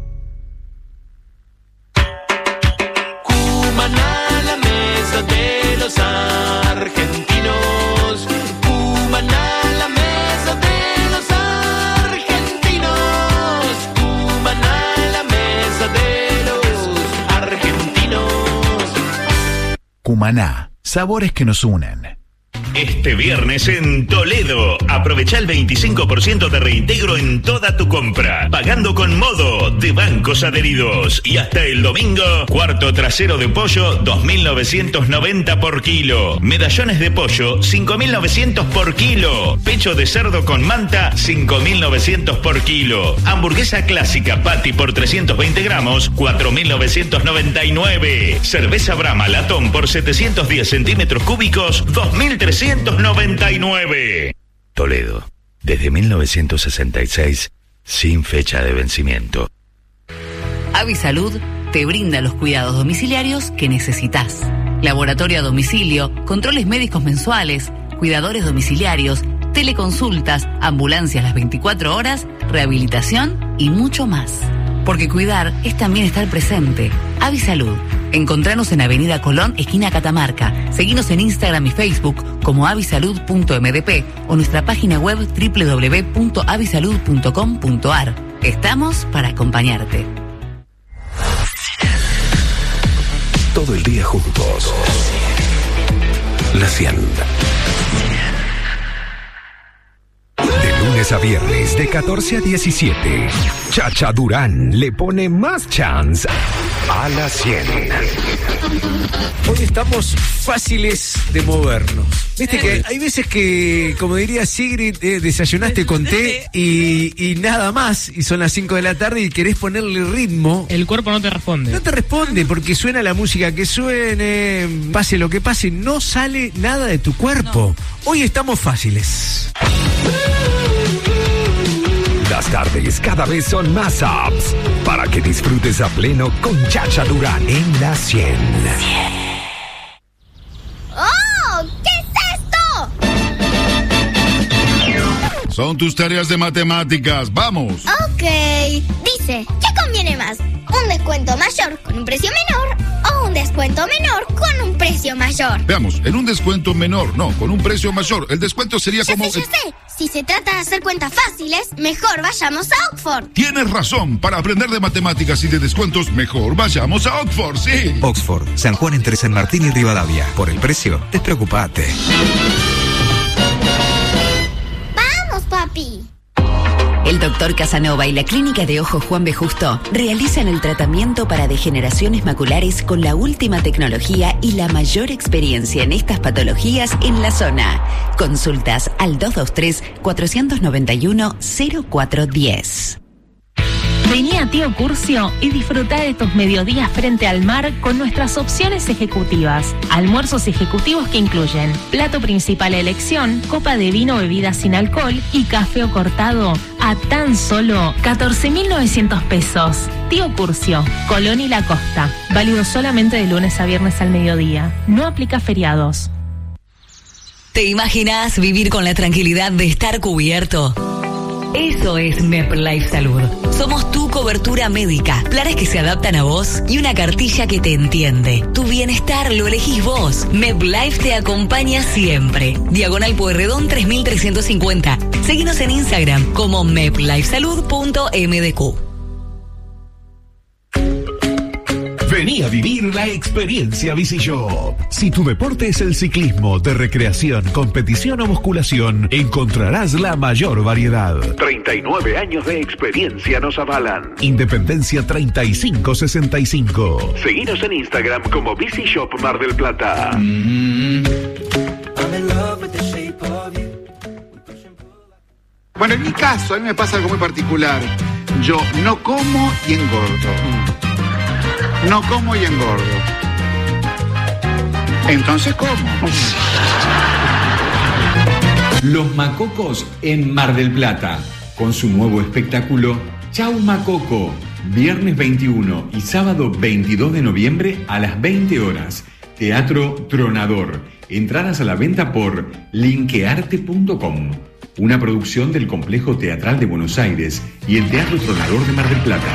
Cumaná, la mesa de los argentinos. Cumaná, la mesa de los argentinos. Cumaná, la mesa de Cumaná, sabores que nos unen. Este viernes en Toledo, aprovecha el veinticinco por ciento de reintegro en toda tu compra, pagando con Modo de Bancos Adheridos. Y hasta el domingo, cuarto trasero de pollo, dos mil novecientos noventa por kilo. Medallones de pollo, cinco mil novecientos por kilo. Pecho de cerdo con manta, cinco mil novecientos por kilo. Hamburguesa clásica patty por trescientos veinte gramos, cuatro mil novecientos noventa y nueve. Cerveza Brahma latón por setecientos diez centímetros cúbicos, dos mil trescientos noventa y nueve. Toledo, desde mil novecientos sesenta y seis, sin fecha de vencimiento. Avisalud te brinda los cuidados domiciliarios que necesitas. Laboratorio a domicilio, controles médicos mensuales, cuidadores domiciliarios, teleconsultas, ambulancias las veinticuatro horas, rehabilitación y mucho más. Porque cuidar es también estar presente. Avisalud. Encontranos en Avenida Colón, esquina Catamarca. Seguinos en Instagram y Facebook como avisalud punto m d p o nuestra página web doble u doble u doble u punto avisalud punto com punto a r. Estamos para acompañarte. Todo el día juntos. La cien. De lunes a viernes, de catorce a diecisiete, Chacha Durán le pone más chance a la cien. Hoy estamos fáciles de movernos. Viste que hay veces que, como diría Sigrid, eh, desayunaste con té y, y nada más, y son las cinco de la tarde y querés ponerle ritmo. El cuerpo no te responde. No te responde porque suena la música que suene, pase lo que pase, no sale nada de tu cuerpo. No. Hoy estamos fáciles. Las tardes cada vez son más apps para que disfrutes a pleno con Chacha Durán en la cien. ¡Oh! ¿Qué es esto? Son tus tareas de matemáticas. ¡Vamos! Ok. Dice, ¿qué conviene más? ¿Un descuento mayor con un precio menor o un descuento menor con un precio mayor? Veamos, en un descuento menor, no, con un precio mayor. El descuento sería ya como... Sé, ya sé. Si se trata de hacer cuentas fáciles, mejor vayamos a Oxford. Tienes razón. Para aprender de matemáticas y de descuentos, mejor vayamos a Oxford, sí. Oxford, San Juan entre San Martín y Rivadavia. Por el precio, despreocupate. ¡Vamos, papi! El doctor Casanova y la Clínica de Ojos Juan B. Justo realizan el tratamiento para degeneraciones maculares con la última tecnología y la mayor experiencia en estas patologías en la zona. Consultas al dos dos tres, cuatro nueve uno, cero cuatro uno cero. Vení a Tío Curcio y disfruta de tus mediodías frente al mar con nuestras opciones ejecutivas. Almuerzos ejecutivos que incluyen plato principal a elección, copa de vino, bebida sin alcohol y café o cortado a tan solo catorce mil novecientos pesos. Tío Curcio, Colón y La Costa. Válido solamente de lunes a viernes al mediodía. No aplica feriados. ¿Te imaginas vivir con la tranquilidad de estar cubierto? Eso es MedLife Salud. Somos tu cobertura médica, planes que se adaptan a vos y una cartilla que te entiende. Tu bienestar lo elegís vos. MedLife te acompaña siempre. Diagonal Pueyrredón tres mil trescientos cincuenta. Seguinos en Instagram como medlifesalud punto m d q. Vení a vivir la experiencia VisiShop. Si tu deporte es el ciclismo, de recreación, competición o musculación, encontrarás la mayor variedad. treinta y nueve años de experiencia nos avalan. Independencia treinta y cinco sesenta y cinco. Seguinos en Instagram como VisiShop Mar del Plata. Mm-hmm. Bueno, en mi caso, a mí me pasa algo muy particular. Yo no como y engordo. No como y engordo. Entonces, ¿cómo? Los Macocos en Mar del Plata, con su nuevo espectáculo Chau Macoco, viernes veintiuno y sábado veintidós de noviembre a las veinte horas. Teatro Tronador. Entradas a la venta por linkearte punto com. Una producción del Complejo Teatral de Buenos Aires y el Teatro Tronador de Mar del Plata.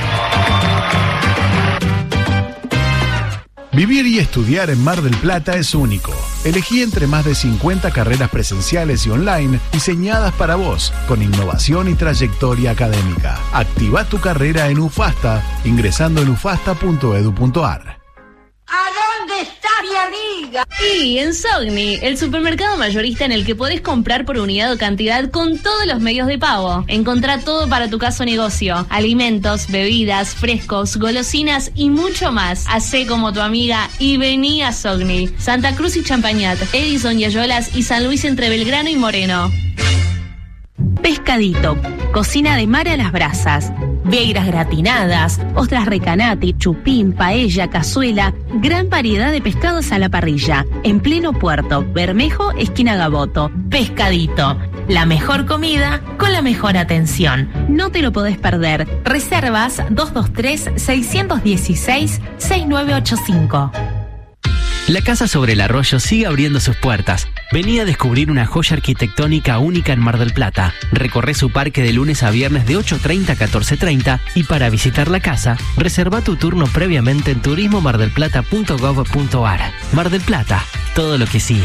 Vivir y estudiar en Mar del Plata es único. Elegí entre más de cincuenta carreras presenciales y online diseñadas para vos, con innovación y trayectoria académica. Activa tu carrera en UFASTA ingresando en ufasta punto edu punto ar. ¿A dónde está amiga! Y en Sogni, el supermercado mayorista en el que podés comprar por unidad o cantidad con todos los medios de pago. Encontrá todo para tu caso o negocio. Alimentos, bebidas, frescos, golosinas y mucho más. Hacé como tu amiga y vení a Sogni. Santa Cruz y Champañat, Edison y Ayolas y San Luis entre Belgrano y Moreno. Pescadito, cocina de mar a las brasas. Vieiras gratinadas, ostras recanati, chupín, paella, cazuela, gran variedad de pescados a la parrilla. En pleno puerto, Bermejo, esquina Gaboto. Pescadito, la mejor comida con la mejor atención. No te lo podés perder. Reservas dos dos tres, seis uno seis, seis nueve ocho cinco. La Casa sobre el Arroyo sigue abriendo sus puertas. Vení a descubrir una joya arquitectónica única en Mar del Plata. Recorre su parque de lunes a viernes de ocho treinta a catorce treinta y para visitar la casa, reserva tu turno previamente en turismo mar del plata punto gov punto ar. Mar del Plata, todo lo que sí.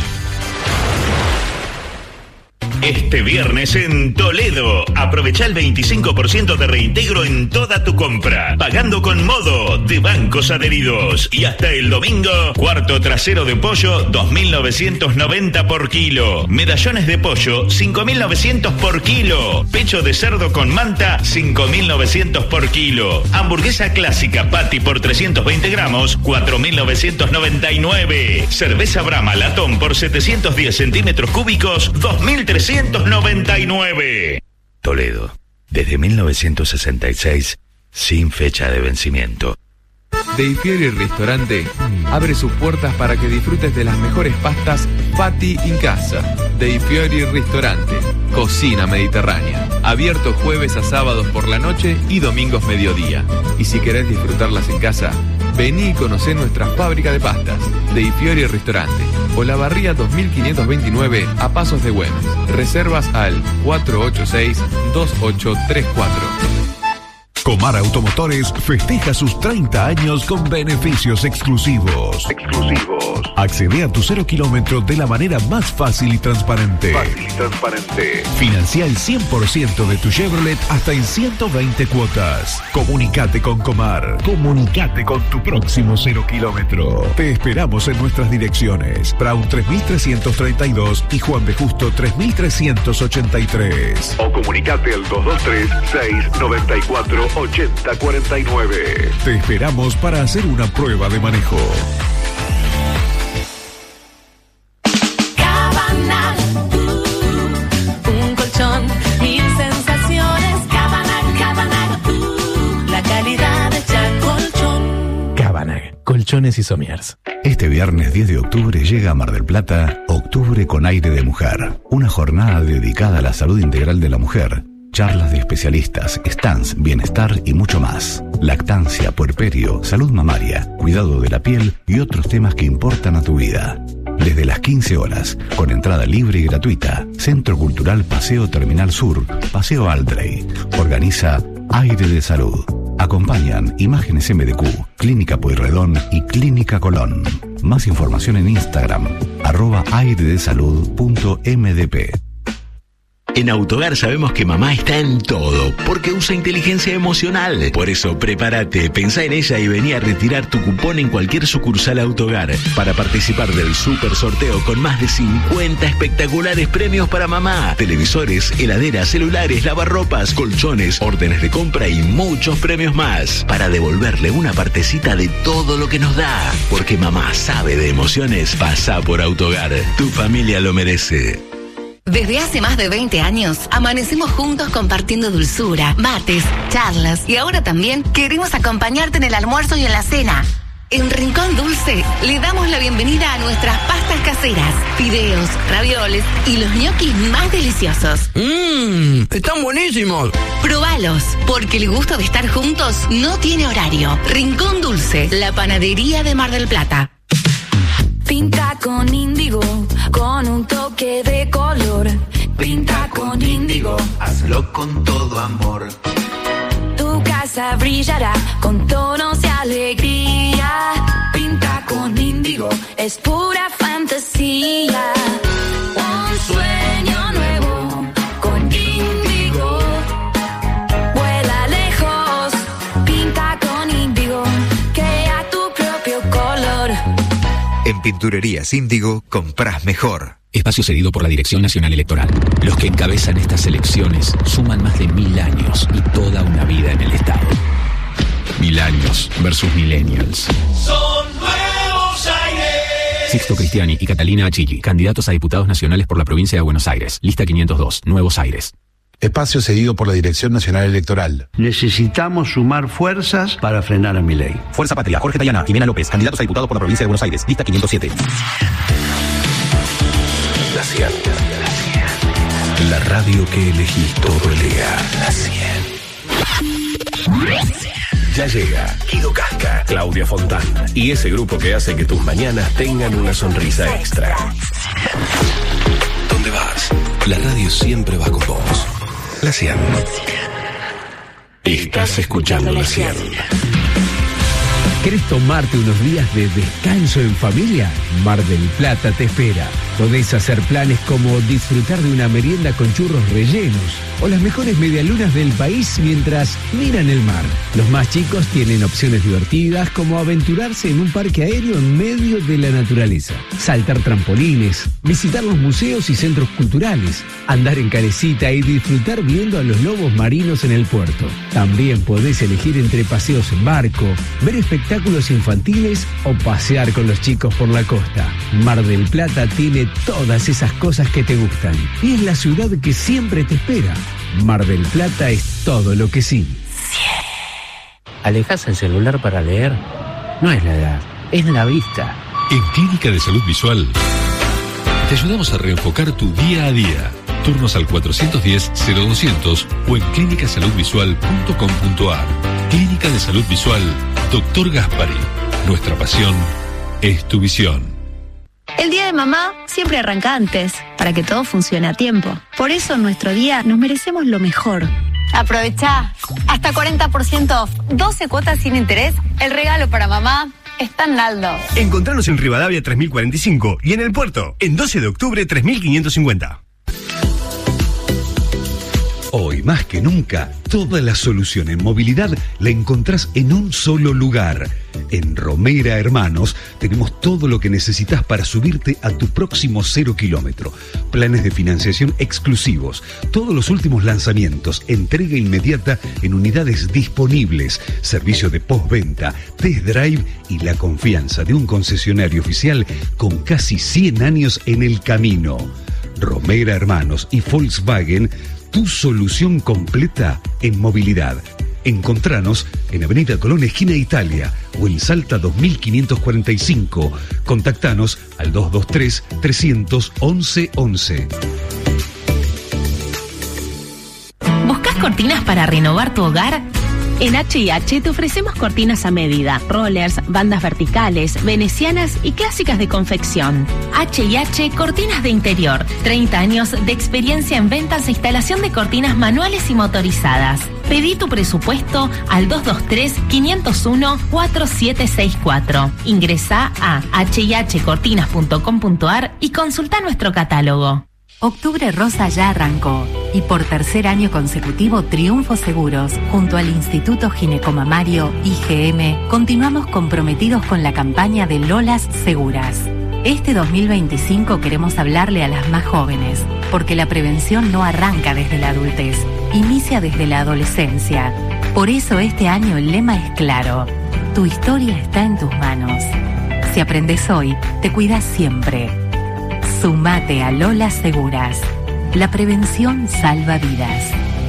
Este viernes en Toledo, aprovecha el veinticinco por ciento de reintegro en toda tu compra, pagando con Modo de Bancos Adheridos. Y hasta el domingo, cuarto trasero de pollo, dos mil novecientos noventa por kilo. Medallones de pollo, cinco mil novecientos por kilo. Pecho de cerdo con manta, cinco mil novecientos por kilo. Hamburguesa clásica Patty por trescientos veinte gramos, cuatro mil novecientos noventa y nueve. Cerveza Brahma latón por setecientos diez centímetros cúbicos, dos mil trescientos noventa y nueve. Toledo, desde mil novecientos sesenta y seis, sin fecha de vencimiento. Dei Fiori Restaurante abre sus puertas para que disfrutes de las mejores pastas Fatti in casa. Dei Fiori Restaurante, cocina mediterránea. Abierto jueves a sábados por la noche y domingos mediodía. Y si querés disfrutarlas en casa, vení y conocé nuestra fábrica de pastas. Dei Fiori Restaurante, Olavarría dos mil quinientos veintinueve a Pasos de Güemes. Reservas al cuatro ocho seis, dos ocho tres cuatro. Comar Automotores festeja sus treinta años con beneficios exclusivos. Exclusivos. Accede a tu cero kilómetro de la manera más fácil y transparente. Fácil y transparente. Financia el cien por ciento de tu Chevrolet hasta en ciento veinte cuotas. Comunicate con Comar. Comunicate con tu próximo cero kilómetro. Te esperamos en nuestras direcciones. Brown tres mil trescientos treinta y dos y Juan de Justo tres mil trescientos ochenta y tres. O comunicate al dos dos tres, seis nueve cuatro, ochenta cuarenta y nueve. Te esperamos para hacer una prueba de manejo. Cabana, uh, un colchón, mil sensaciones. Cabana, Cabana, uh, la calidad de Chacolchón. Cabana, colchones y somiers. Este viernes diez de octubre llega a Mar del Plata Octubre con Aire de Mujer, una jornada dedicada a la salud integral de la mujer. Charlas de especialistas, stands, bienestar y mucho más. Lactancia, puerperio, salud mamaria, cuidado de la piel y otros temas que importan a tu vida. Desde las quince horas, con entrada libre y gratuita. Centro Cultural Paseo Terminal Sur, Paseo Aldrey. Organiza Aire de Salud. Acompañan Imágenes M D Q, Clínica Pueyrredón y Clínica Colón. Más información en Instagram, arroba airedesalud punto m d p. En Autogar sabemos que mamá está en todo, porque usa inteligencia emocional. Por eso, prepárate, pensá en ella y vení a retirar tu cupón en cualquier sucursal Autogar para participar del super sorteo con más de cincuenta espectaculares premios para mamá. Televisores, heladeras, celulares, lavarropas, colchones, órdenes de compra y muchos premios más. Para devolverle una partecita de todo lo que nos da. Porque mamá sabe de emociones, pasa por Autogar. Tu familia lo merece. Desde hace más de veinte años, amanecemos juntos compartiendo dulzura, mates, charlas y ahora también queremos acompañarte en el almuerzo y en la cena. En Rincón Dulce le damos la bienvenida a nuestras pastas caseras, fideos, ravioles y los ñoquis más deliciosos. ¡Mmm! ¡Están buenísimos! Probalos, porque el gusto de estar juntos no tiene horario. Rincón Dulce, la panadería de Mar del Plata. Pinta con índigo, con un toque de color. Pinta con índigo, hazlo con todo amor. Tu casa brillará con tonos de alegría. Pinta con índigo, es pura fantasía. Un sueño nuevo con índigo. Vuela lejos, pinta con índigo. Crea tu propio color. En Pinturerías Índigo comprás mejor. Espacio cedido por la Dirección Nacional Electoral. Los que encabezan estas elecciones suman más de mil años y toda una vida en el Estado. Mil años versus millennials. Son nuevos aires. Sixto Cristiani y Catalina Achilli, candidatos a diputados nacionales por la provincia de Buenos Aires. Lista quinientos dos, Nuevos Aires. Espacio cedido por la Dirección Nacional Electoral. Necesitamos sumar fuerzas para frenar a Milei. Fuerza Patria, Jorge Tayana, Jimena López, candidatos a diputados por la provincia de Buenos Aires. Lista quinientos siete. La cien. La radio que elegís todo el día. La cien. Ya llega Guido Casca, Claudia Fontán y ese grupo que hace que tus mañanas tengan una sonrisa extra. ¿Dónde vas? La radio siempre va con vos. La cien. Estás escuchando La cien. ¿Querés tomarte unos días de descanso en familia? Mar del Plata te espera. Podés hacer planes como disfrutar de una merienda con churros rellenos o las mejores medialunas del país mientras miran el mar. Los más chicos tienen opciones divertidas como aventurarse en un parque aéreo en medio de la naturaleza, saltar trampolines, visitar los museos y centros culturales, andar en calecita y disfrutar viendo a los lobos marinos en el puerto. También podés elegir entre paseos en barco, ver espectáculos infantiles o pasear con los chicos por la costa. Mar del Plata tiene todas esas cosas que te gustan y es la ciudad que siempre te espera. Mar del Plata es todo lo que sí. ¿Alejas el celular para leer? No es la edad, es la vista. En Clínica de Salud Visual te ayudamos a reenfocar tu día a día. Turnos al cuatrocientos diez, cero doscientos o en clínica salud visual punto com punto a r. Clínica de Salud Visual, Doctor Gaspari. Nuestra pasión es tu visión. El día de mamá siempre arranca antes, para que todo funcione a tiempo. Por eso en nuestro día nos merecemos lo mejor. Aprovechá, hasta cuarenta por ciento off, doce cuotas sin interés, el regalo para mamá está en Naldo. Encontranos en Rivadavia tres mil cuarenta y cinco y en El Puerto, en doce de octubre tres mil quinientos cincuenta. Hoy más que nunca, toda la solución en movilidad la encontrás en un solo lugar. En Romera Hermanos tenemos todo lo que necesitas para subirte a tu próximo cero kilómetro. Planes de financiación exclusivos, todos los últimos lanzamientos, entrega inmediata en unidades disponibles, servicio de postventa, test drive y la confianza de un concesionario oficial con casi cien años en el camino. Romera Hermanos y Volkswagen, tu solución completa en movilidad. Encontranos en Avenida Colón, esquina Italia, o en Salta dos mil quinientos cuarenta y cinco. Contactanos al dos dos tres, tres once, once. ¿Buscas cortinas para renovar tu hogar? En H y H te ofrecemos cortinas a medida, rollers, bandas verticales, venecianas y clásicas de confección. H y H Cortinas de Interior, treinta años de experiencia en ventas e instalación de cortinas manuales y motorizadas. Pedí tu presupuesto al dos dos tres, cinco cero uno, cuatro siete seis cuatro. Ingresá a h y h cortinas punto com punto a r y consulta nuestro catálogo. Octubre Rosa ya arrancó y por tercer año consecutivo Triunfo Seguros, junto al Instituto Ginecomamario I G M, continuamos comprometidos con la campaña de Lolas Seguras. Este dos mil veinticinco queremos hablarle a las más jóvenes, porque la prevención no arranca desde la adultez, inicia desde la adolescencia. Por eso este año el lema es claro: tu historia está en tus manos. Si aprendes hoy, te cuidas siempre. Sumate a Lola Seguras. La prevención salva vidas.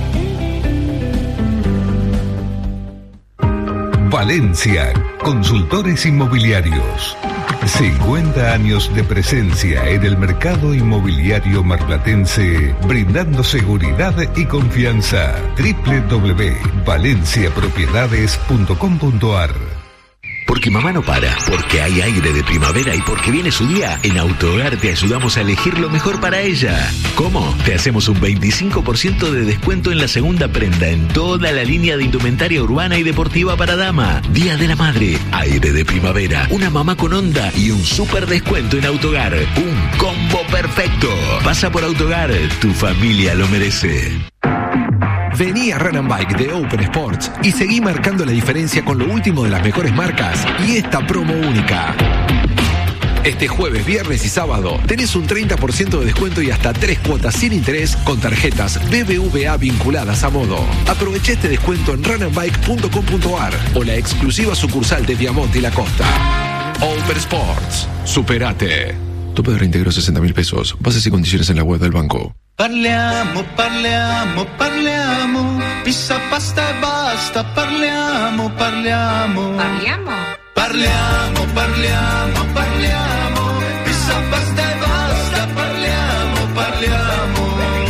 Valencia, consultores inmobiliarios. cincuenta años de presencia en el mercado inmobiliario marplatense, brindando seguridad y confianza. doble u doble u doble u punto valencia propiedades punto com punto a r. Porque mamá no para, porque hay aire de primavera y porque viene su día, en Autohogar te ayudamos a elegir lo mejor para ella. ¿Cómo? Te hacemos un veinticinco por ciento de descuento en la segunda prenda en toda la línea de indumentaria urbana y deportiva para dama. Día de la Madre, aire de primavera, una mamá con onda y un súper descuento en Autohogar. Un combo perfecto. Pasa por Autohogar, tu familia lo merece. Vení a Run and Bike de Open Sports y seguí marcando la diferencia con lo último de las mejores marcas y esta promo única. Este jueves, viernes y sábado tenés un treinta por ciento de descuento y hasta tres cuotas sin interés con tarjetas B B V A vinculadas a Modo. Aprovecha este descuento en run and bike punto com punto a r o la exclusiva sucursal de Viamonte y La Costa. Open Sports. Superate. Tope de reintegro sesenta mil pesos. Bases y condiciones en la web del banco. Parliamo, parliamo, parliamo. Pizza, pasta e basta. Parliamo, parliamo. Parliamo? Parliamo, parliamo, parliamo. Pizza, pasta e basta. Parliamo, parliamo.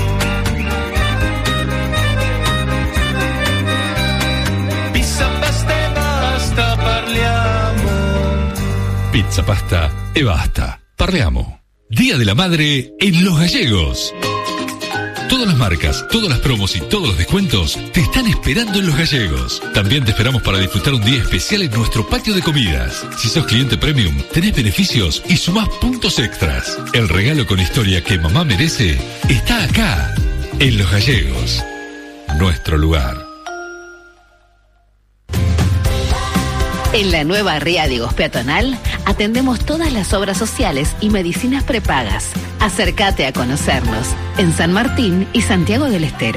Pizza, pasta e basta. Parliamo. Pizza, pasta e basta. Parliamo. Día de la Madre en Los Gallegos. Todas las marcas, todas las promos y todos los descuentos te están esperando en Los Gallegos. También te esperamos para disfrutar un día especial en nuestro patio de comidas. Si sos cliente premium, tenés beneficios y sumás puntos extras. El regalo con historia que mamá merece está acá, en Los Gallegos. Nuestro lugar. En la nueva Riadigos Peatonal atendemos todas las obras sociales y medicinas prepagas. Acércate a conocernos en San Martín y Santiago del Estero.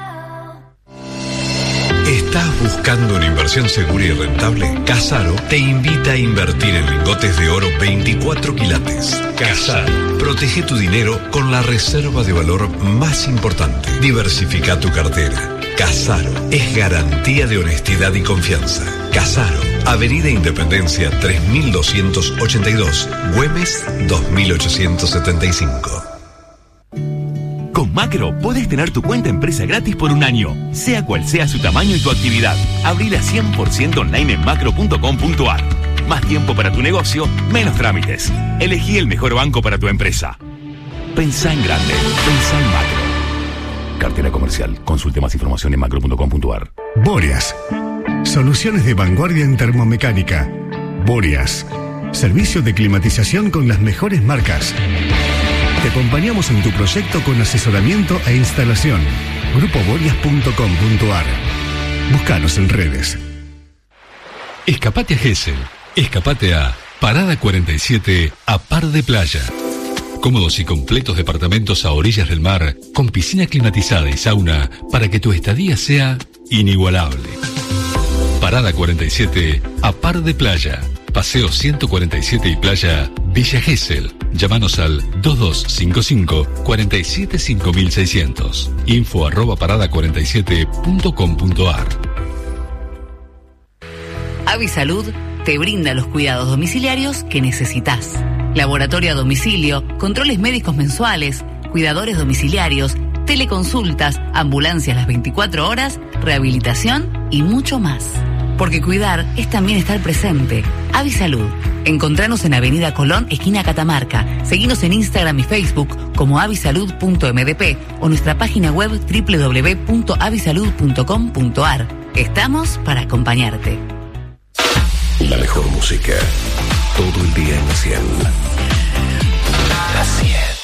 ¿Estás buscando una inversión segura y rentable? Casaro te invita a invertir en lingotes de oro veinticuatro quilates. Casaro, protege tu dinero con la reserva de valor más importante. Diversifica tu cartera. Casaro es garantía de honestidad y confianza. Casaro, Avenida Independencia tres mil doscientos ochenta y dos, Güemes dos mil ochocientos setenta y cinco. Con Macro podés tener tu cuenta empresa gratis por un año, sea cual sea su tamaño y tu actividad. Abrila cien por ciento online en macro punto com punto a r. Más tiempo para tu negocio, menos trámites. Elegí el mejor banco para tu empresa. Pensá en grande, pensá en Macro. Cartera comercial. Consulte más información en macro punto com punto a r. Boreas. Soluciones de vanguardia en termomecánica. Boreas. Servicio de climatización con las mejores marcas. Te acompañamos en tu proyecto con asesoramiento e instalación. grupo boreas punto com punto a r. Búscanos en redes. Escapate a Gesell. Escapate a Parada cuarenta y siete a Par de Playa. Cómodos y completos departamentos a orillas del mar, con piscina climatizada y sauna, para que tu estadía sea inigualable. Parada cuarenta y siete a Par de Playa. Paseo ciento cuarenta y siete y Playa, Villa Gesell. Llámanos al dos dos cinco cinco, cuatro siete cinco seis cero cero. Info arroba parada cuarenta y siete punto com punto a r. Avisalud te brinda los cuidados domiciliarios que necesitas. Laboratorio a domicilio, controles médicos mensuales, cuidadores domiciliarios, teleconsultas, ambulancias las veinticuatro horas, rehabilitación y mucho más. Porque cuidar es también estar presente. Avisalud. Encontranos en Avenida Colón, esquina Catamarca. Seguinos en Instagram y Facebook como avisalud punto m d p o nuestra página web doble u doble u doble u punto avisalud punto com punto a r. Estamos para acompañarte. La mejor música. Todo el día en la cien. La cien.